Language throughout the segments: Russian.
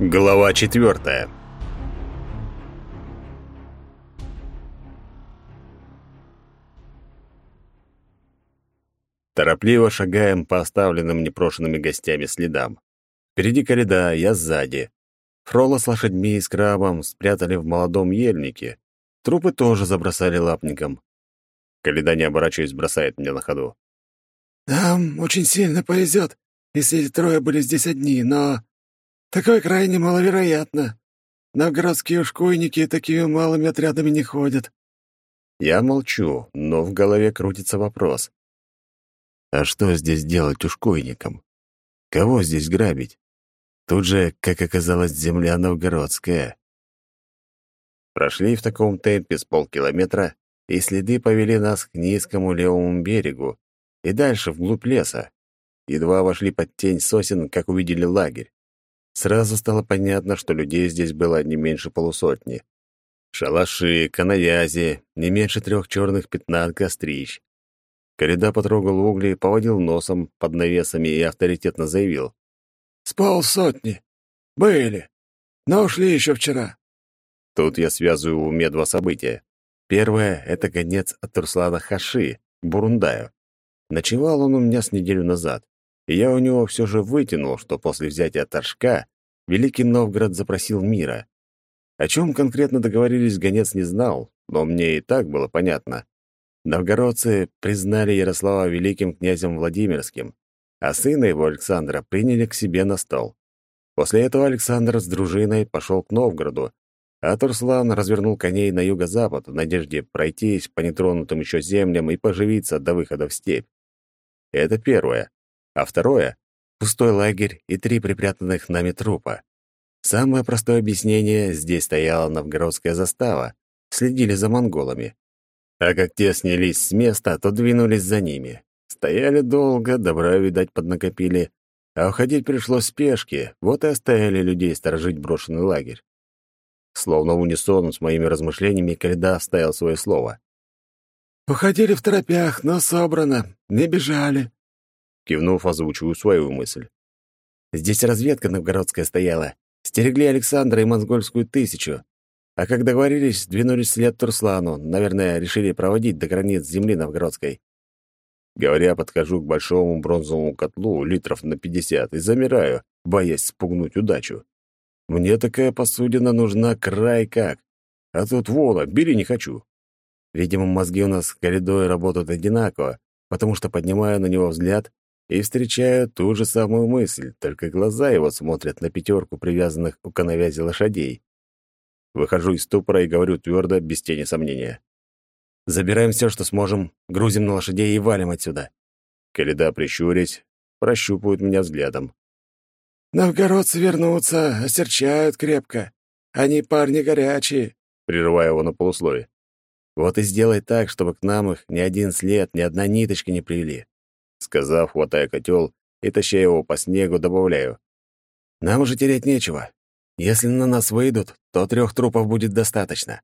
Глава 4. Торопливо шагаем по оставленным непрошенными гостями следам. Впереди Коляда, я сзади. Фрола с лошадьми и с крабом спрятали в молодом ельнике. Трупы тоже забросали лапником. Коляда, не оборачиваясь, бросает мне на ходу. «Нам очень сильно повезет, если эти трое были здесь одни, но такое крайне маловероятно. Новгородские ушкуйники такими малыми отрядами не ходят». Я молчу, но в голове крутится вопрос. А что здесь делать ушкуйникам? Кого здесь грабить? Тут же, как оказалось, земля новгородская. Прошли в таком темпе с полкилометра, и следы повели нас к низкому левому берегу и дальше вглубь леса. Едва вошли под тень сосен, как увидели лагерь. Сразу стало понятно, что людей здесь было не меньше полусотни. Шалаши, канавязи, не меньше 3 черных пятна от кострищ. Коляда потрогал угли, поводил носом под навесами и авторитетно заявил. «С полсотни. Были. Но ушли еще вчера». Тут я связываю в уме два события. Первое — это гонец от Руслана Хаши, к Бурундаю. Ночевал он у меня с неделю назад, и я у него все же вытянул, что после взятия Торжка Великий Новгород запросил мира. О чем конкретно договорились, гонец не знал, но мне и так было понятно. Новгородцы признали Ярослава великим князем Владимирским, а сына его, Александра, приняли к себе на стол. После этого Александр с дружиной пошел к Новгороду, а Турслан развернул коней на юго-запад в надежде пройтись по нетронутым еще землям и поживиться до выхода в степь. Это первое. А второе — пустой лагерь и 3 припрятанных нами трупа. Самое простое объяснение — здесь стояла новгородская застава, следили за монголами. А как те снялись с места, то двинулись за ними. Стояли долго, добра, видать, поднакопили, а уходить пришлось в спешке, вот и оставили людей сторожить брошенный лагерь. Словно в унисон с моими размышлениями, Коляда вставил свое слово. «Уходили в торопях, но собрано, не бежали». Кивнув, озвучиваю свою мысль. Здесь разведка новгородская стояла. Стерегли Александра и монгольскую 1000. А как договорились, двинулись вслед Турслану. Наверное, решили проводить до границ земли новгородской. Говоря, подхожу к большому бронзовому котлу литров на 50 и замираю, боясь спугнуть удачу. Мне такая посудина нужна край как. А тут вон, бери не хочу. Видимо, мозги у нас с Колядой работают одинаково, потому что поднимаю на него взгляд и встречаю ту же самую мысль, только глаза его смотрят на 5 привязанных у коновязи лошадей. Выхожу из ступора и говорю твердо, без тени сомнения. «Забираем все, что сможем, грузим на лошадей и валим отсюда». Коляда, прищурясь, прощупывает меня взглядом. «Новгородцы вернутся, осерчают крепко. Они парни горячие», — прерывая его на полусловие. «Вот и сделай так, чтобы к нам их ни один след, ни одна ниточка не привели». Сказав, хватая котел и таща его по снегу, добавляю. «Нам уже терять нечего. Если на нас выйдут, то 3 трупов будет достаточно».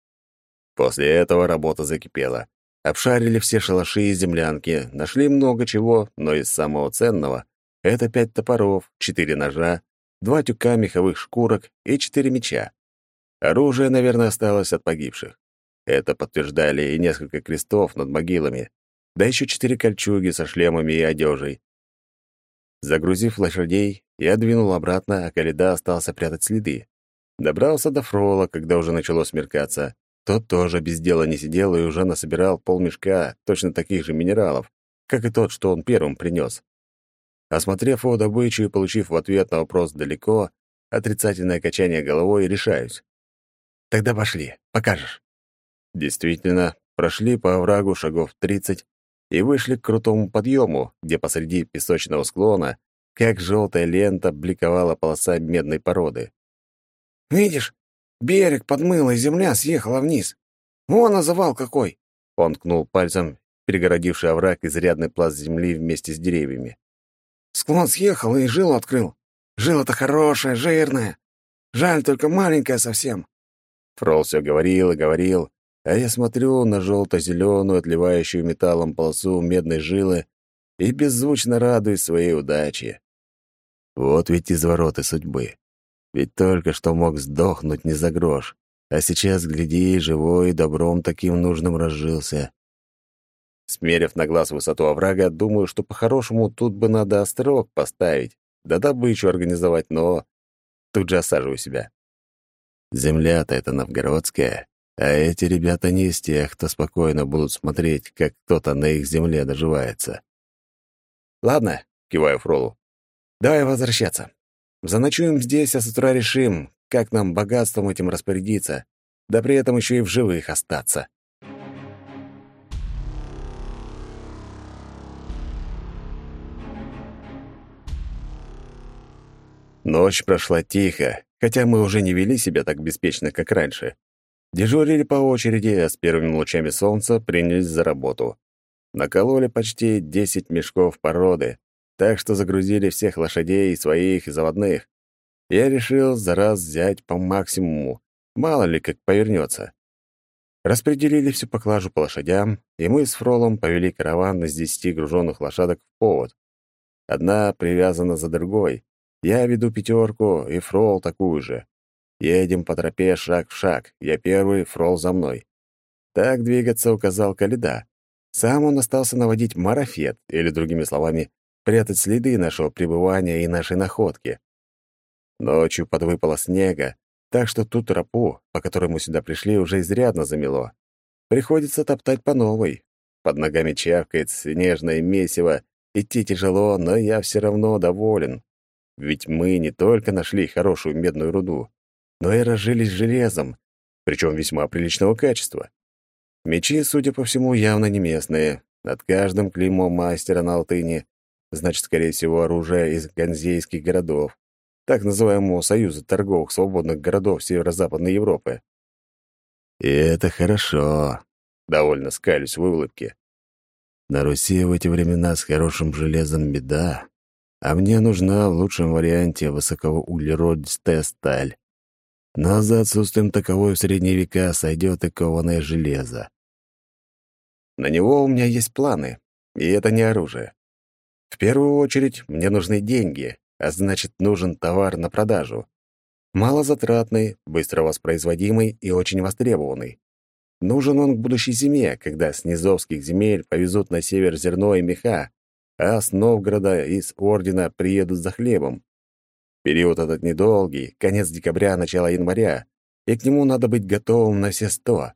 После этого работа закипела. Обшарили все шалаши и землянки, нашли много чего, но из самого ценного — это 5 топоров, 4 ножа, 2 тюка меховых шкурок и 4 меча. Оружие, наверное, осталось от погибших. Это подтверждали и несколько крестов над могилами, да еще 4 кольчуги со шлемами и одежей. Загрузив лошадей, я двинул обратно, а Коляда остался прятать следы. Добрался до Фрола, когда уже начало смеркаться. Тот тоже без дела не сидел и уже насобирал полмешка точно таких же минералов, как и тот, что он первым принес. Осмотрев его добычу и получив в ответ на вопрос далеко, отрицательное качание головой, решаюсь. «Тогда пошли, покажешь». Действительно, прошли по оврагу шагов 30 и вышли к крутому подъему, где посреди песочного склона, как желтая лента, бликовала полоса медной породы. «Видишь, берег подмыло, и земля съехала вниз. Вон завал какой!» Он ткнул пальцем, перегородивший овраг изрядный пласт земли вместе с деревьями. «Склон съехал и жилу открыл. Жила-то хорошая, жирная. Жаль, только маленькая совсем». Фрол все говорил и говорил, а я смотрю на желто-зеленую, отливающую металлом полосу медной жилы и беззвучно радуюсь своей удаче. Вот ведь извороты судьбы. Ведь только что мог сдохнуть не за грош. А сейчас, гляди, живой и добром таким нужным разжился. Смерив на глаз высоту оврага, думаю, что по-хорошему тут бы надо острог поставить, да добычу организовать, но тут же осаживаю себя. Земля-то это новгородская, а эти ребята не из тех, кто спокойно будут смотреть, как кто-то на их земле доживается. «Ладно», — киваю Фролу, — «давай возвращаться. Заночуем здесь, а с утра решим, как нам богатством этим распорядиться, да при этом еще и в живых остаться». Ночь прошла тихо, хотя мы уже не вели себя так беспечно, как раньше. Дежурили по очереди, а с первыми лучами солнца принялись за работу. Накололи почти 10 мешков породы, так что загрузили всех лошадей, своих и заводных. Я решил за раз взять по максимуму, мало ли как повернется. Распределили всю поклажу по лошадям, и мы с Фролом повели караван из 10 груженных лошадок в повод. Одна привязана за другой. Я веду пятерку, и Фрол такую же. Едем по тропе шаг в шаг. Я первый, Фрол за мной. Так двигаться указал Каледа. Сам он остался наводить марафет, или, другими словами, прятать следы нашего пребывания и нашей находки. Ночью подвыпало снега, так что ту тропу, по которой мы сюда пришли, уже изрядно замело. Приходится топтать по новой. Под ногами чавкает снежное месиво, идти тяжело, но я все равно доволен. Ведь мы не только нашли хорошую медную руду, но и разжились железом, причем весьма приличного качества. Мечи, судя по всему, явно не местные. Над каждым клеймо мастера на алтыне, значит, скорее всего, оружие из ганзейских городов, так называемого Союза торговых свободных городов Северо-Западной Европы. И это хорошо, довольно скалюсь в улыбке. На Руси в эти времена с хорошим железом беда, а мне нужна в лучшем варианте высокоуглеродистая сталь. Но за отсутствием таковой в средние века сойдет и кованое железо. На него у меня есть планы, и это не оружие. В первую очередь мне нужны деньги, а значит, нужен товар на продажу. Малозатратный, быстро воспроизводимый и очень востребованный. Нужен он к будущей зиме, когда с низовских земель повезут на север зерно и меха, а с Новгорода и с Ордена приедут за хлебом. Период этот недолгий, конец декабря, начало января, и к нему надо быть готовым на все 100.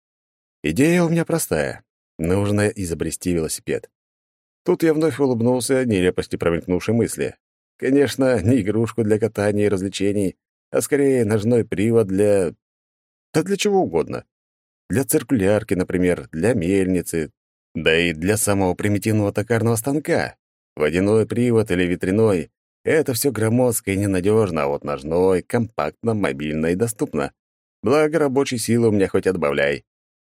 Идея у меня простая. Нужно изобрести велосипед. Тут я вновь улыбнулся нелепости промелькнувшей мысли. Конечно, не игрушку для катания и развлечений, а скорее ножной привод для... Да для чего угодно. Для циркулярки, например, для мельницы, да и для самого примитивного токарного станка. Водяной привод или ветряной — это все громоздко и ненадежно, а вот ножной — компактно, мобильно и доступно. Благо, рабочей силы у меня хоть отбавляй.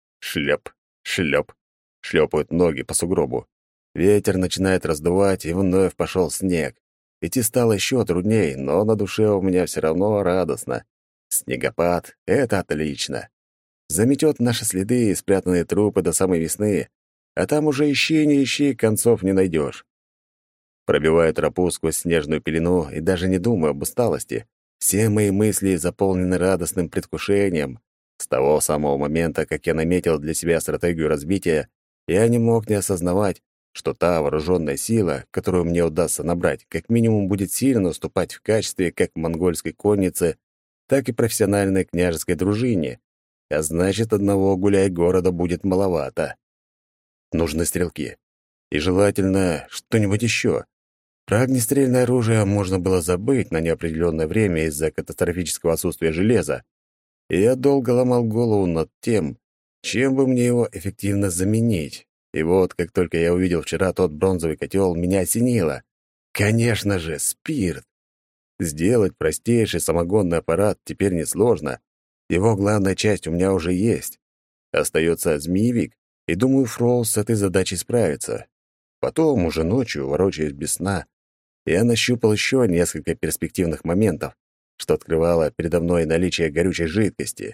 Шлеп, шлеп, шлепают ноги по сугробу. Ветер начинает раздувать, и вновь пошел снег. Идти стало еще трудней, но на душе у меня все равно радостно. Снегопад — это отлично. Заметет наши следы и спрятанные трупы до самой весны, а там уже ищи, не ищи, концов не найдешь. Пробиваю тропу сквозь снежную пелену и даже не думаю об усталости. Все мои мысли заполнены радостным предвкушением. С того самого момента, как я наметил для себя стратегию разбития, я не мог не осознавать, что та вооруженная сила, которую мне удастся набрать, как минимум будет сильно уступать в качестве как монгольской коннице, так и профессиональной княжеской дружине, а значит, одного гуляй-города будет маловато. Нужны стрелки. И желательно что-нибудь еще. Про огнестрельное оружие можно было забыть на неопределенное время из-за катастрофического отсутствия железа. И я долго ломал голову над тем, чем бы мне его эффективно заменить. И вот, как только я увидел вчера тот бронзовый котел, меня осенило. Конечно же, спирт. Сделать простейший самогонный аппарат теперь несложно. Его главная часть у меня уже есть. Остается змеевик, и, думаю, Фрол с этой задачей справится. Потом, уже ночью, ворочаясь без сна, я нащупал еще несколько перспективных моментов, что открывало передо мной наличие горючей жидкости.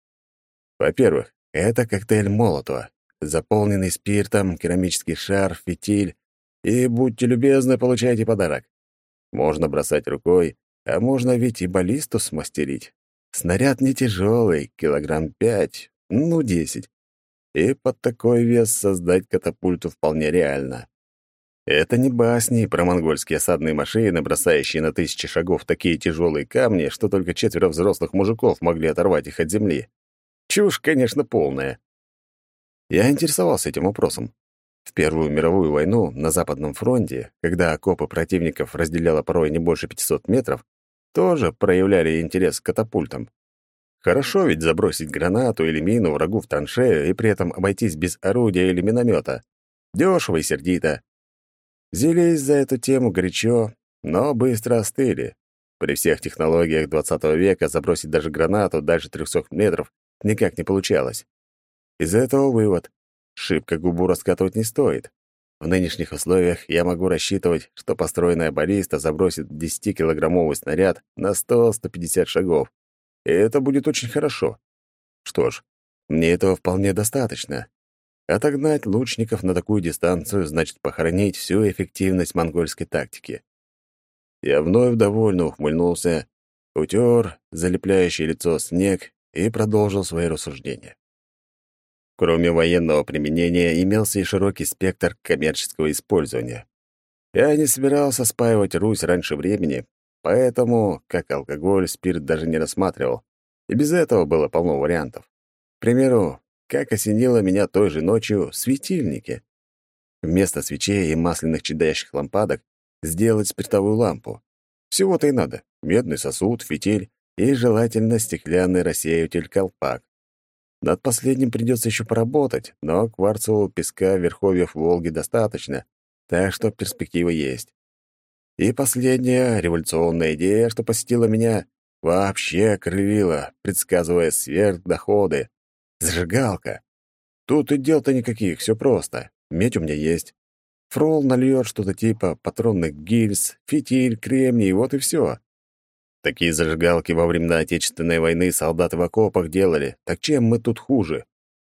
Во-первых, это коктейль Молотова, заполненный спиртом, керамический шар, фитиль, и, будьте любезны, получайте подарок. Можно бросать рукой, А можно ведь и баллисту смастерить. Снаряд не тяжелый, килограмм 5, ну 10. И под такой вес создать катапульту вполне реально. Это не басни про монгольские осадные машины, бросающие на тысячи шагов такие тяжелые камни, что только 4 взрослых мужиков могли оторвать их от земли. Чушь, конечно, полная. Я интересовался этим вопросом. В Первую мировую войну на Западном фронте, когда окопы противников разделяло порой не больше 500 метров, тоже проявляли интерес к катапультам. Хорошо ведь забросить гранату или мину врагу в траншею и при этом обойтись без орудия или миномета. Дешево и сердито. Взялись за эту тему горячо, но быстро остыли. При всех технологиях XX века забросить даже гранату дальше 300 метров никак не получалось. Из этого вывод. Шибко губу раскатывать не стоит. В нынешних условиях я могу рассчитывать, что построенная баллиста забросит 10-килограммовый снаряд на 100-150 шагов. И это будет очень хорошо. Что ж, мне этого вполне достаточно. Отогнать лучников на такую дистанцию значит похоронить всю эффективность монгольской тактики. Я вновь довольно ухмыльнулся, утер залепляющее лицо снег и продолжил свои рассуждения. Кроме военного применения, имелся и широкий спектр коммерческого использования. Я не собирался спаивать Русь раньше времени, поэтому, как алкоголь, спирт даже не рассматривал. И без этого было полно вариантов. К примеру, как осенило меня той же ночью светильники. Вместо свечей и масляных чадящих лампадок сделать спиртовую лампу. Всего-то и надо. Медный сосуд, фитиль и, желательно, стеклянный рассеиватель-колпак. Над последним придется еще поработать, но кварцевого песка верховьев Волги достаточно, так что перспектива есть. И последняя революционная идея, что посетила меня, вообще окрылила, предсказывая сверхдоходы. Зажигалка. Тут и дел-то никаких, все просто. Медь у меня есть. Фрол нальет что-то типа патронных гильз, фитиль, кремний, вот и все. Такие зажигалки во времена Отечественной войны солдаты в окопах делали. Так чем мы тут хуже?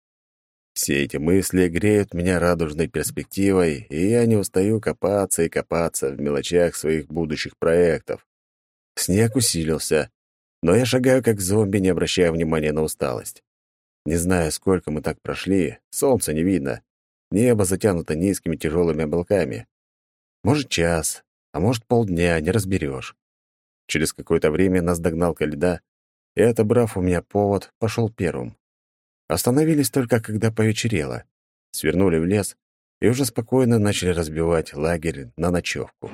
Все эти мысли греют меня радужной перспективой, и я не устаю копаться и копаться в мелочах своих будущих проектов. Снег усилился, но я шагаю как зомби, не обращая внимания на усталость. Не знаю, сколько мы так прошли, солнца не видно. Небо затянуто низкими тяжелыми облаками. Может, час, а может, полдня, не разберешь. Через какое-то время нас догнал Каледа, и, отобрав у меня повод, пошел первым. Остановились только, когда повечерело. Свернули в лес и уже спокойно начали разбивать лагерь на ночевку.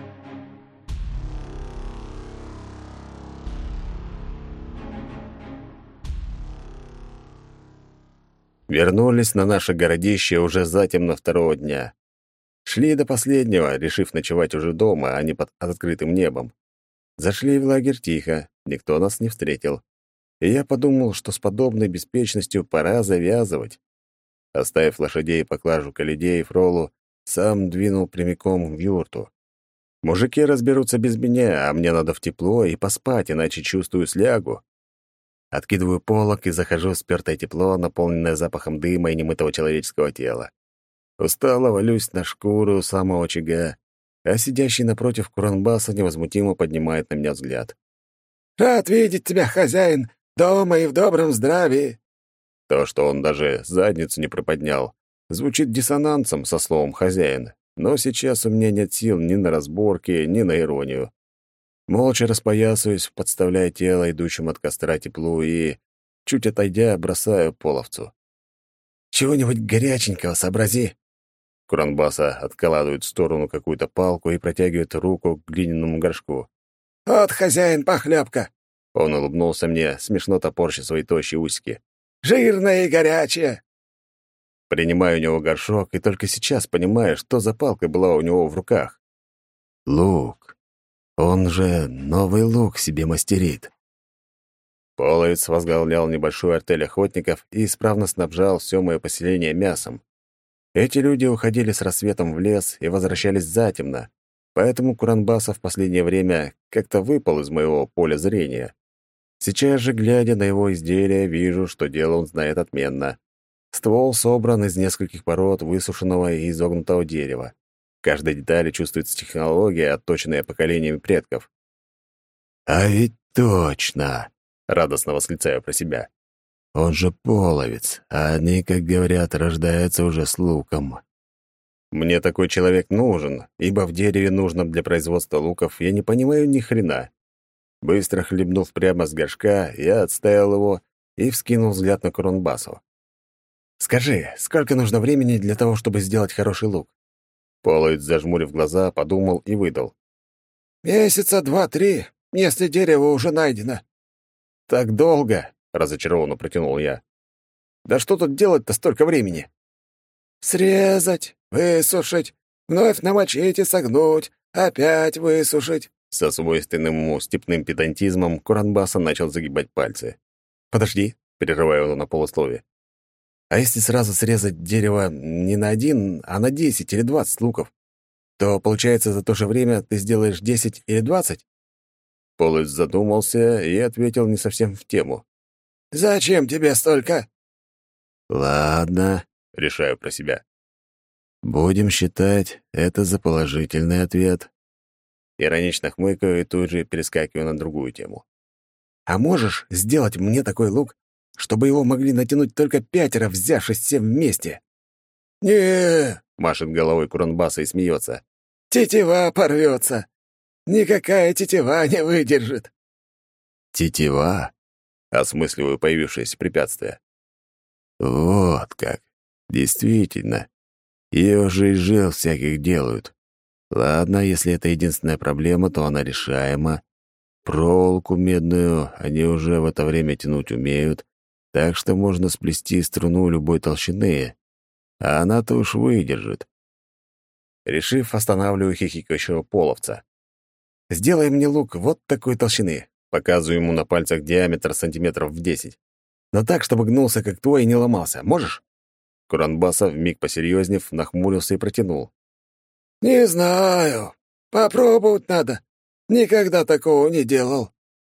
Вернулись на наше городище уже затемно второго дня. Шли до последнего, решив ночевать уже дома, а не под открытым небом. Зашли в лагерь тихо, никто нас не встретил. И я подумал, что с подобной беспечностью пора завязывать. Оставив лошадей и поклажу Каледе и Фролу, сам двинул прямиком в юрту. Мужики разберутся без меня, а мне надо в тепло и поспать, иначе чувствую слягу. Откидываю полог и захожу в спёртое тепло, наполненное запахом дыма и немытого человеческого тела. Устало валюсь на шкуру самого очага, а сидящий напротив Куранбаса невозмутимо поднимает на меня взгляд. «Рад видеть тебя, хозяин, дома и в добром здравии!» То, что он даже задницу не приподнял, звучит диссонансом со словом «хозяин», но сейчас у меня нет сил ни на разборки, ни на иронию. Молча распоясываюсь, подставляя тело идущему от костра теплу и, чуть отойдя, бросаю половцу. «Чего-нибудь горяченького сообрази!» Куранбаса откладывает в сторону какую-то палку и протягивает руку к глиняному горшку. «Вот, хозяин, похлебка!» Он улыбнулся мне, смешно топорща свои тощие усики. «Жирная и горячая!» Принимаю у него горшок и только сейчас понимаю, что за палка была у него в руках. Лук. Он же новый лук себе мастерит. Половец возглавлял небольшую артель охотников и исправно снабжал все мое поселение мясом. Эти люди уходили с рассветом в лес и возвращались затемно, поэтому Куранбаса в последнее время как-то выпал из моего поля зрения. Сейчас же, глядя на его изделие, вижу, что дело он знает отменно. Ствол собран из нескольких пород высушенного и изогнутого дерева. В каждой детали чувствуется технология, отточенная поколениями предков. «А ведь точно!» — радостно восклицаю про себя. «Он же половец, а они, как говорят, рождаются уже с луком». Мне такой человек нужен, ибо в дереве нужном для производства луков я не понимаю ни хрена. Быстро хлебнув прямо с горшка, я отставил его и вскинул взгляд на Куранбасу. «Скажи, сколько нужно времени для того, чтобы сделать хороший лук?» Половец, зажмурив глаза, подумал и выдал. «Месяца 2-3, если дерево уже найдено». «Так долго?» — разочарованно протянул я. «Да что тут делать-то столько времени?» «Срезать, высушить, вновь намочить и согнуть, опять высушить». Со свойственным ему степным педантизмом Куранбаса начал загибать пальцы. «Подожди», — перерываю его на полусловие. «А если сразу срезать дерево не на 1, а на 10 или 20 луков, то, получается, за то же время ты сделаешь 10 или 20?» Полость задумался и ответил не совсем в тему. «Зачем тебе столько?» «Ладно», — решаю про себя. «Будем считать это за положительный ответ». Иронично хмыкаю и тут же перескакиваю на другую тему. «А можешь сделать мне такой лук, чтобы его могли натянуть только 5, взявшись все вместе?» «Не, машет головой Куранбаса и смеется. тетива порвется. Никакая тетива не выдержит». «Тетива?» — осмысливаю появившееся препятствие. «Вот как. Действительно. Ее же из жил всяких делают. Ладно, если это единственная проблема, то она решаема. Проволоку медную они уже в это время тянуть умеют, так что можно сплести струну любой толщины, а она-то уж выдержит». Решив, останавливаю хихикающего половца. «Сделай мне лук вот такой толщины». Показываю ему на пальцах диаметр сантиметров в 10. Но так, чтобы гнулся, как твой, и не ломался. Можешь?» Куранбаса, вмиг посерьезнев, нахмурился и протянул. «Не знаю. Попробовать надо. Никогда такого не делал».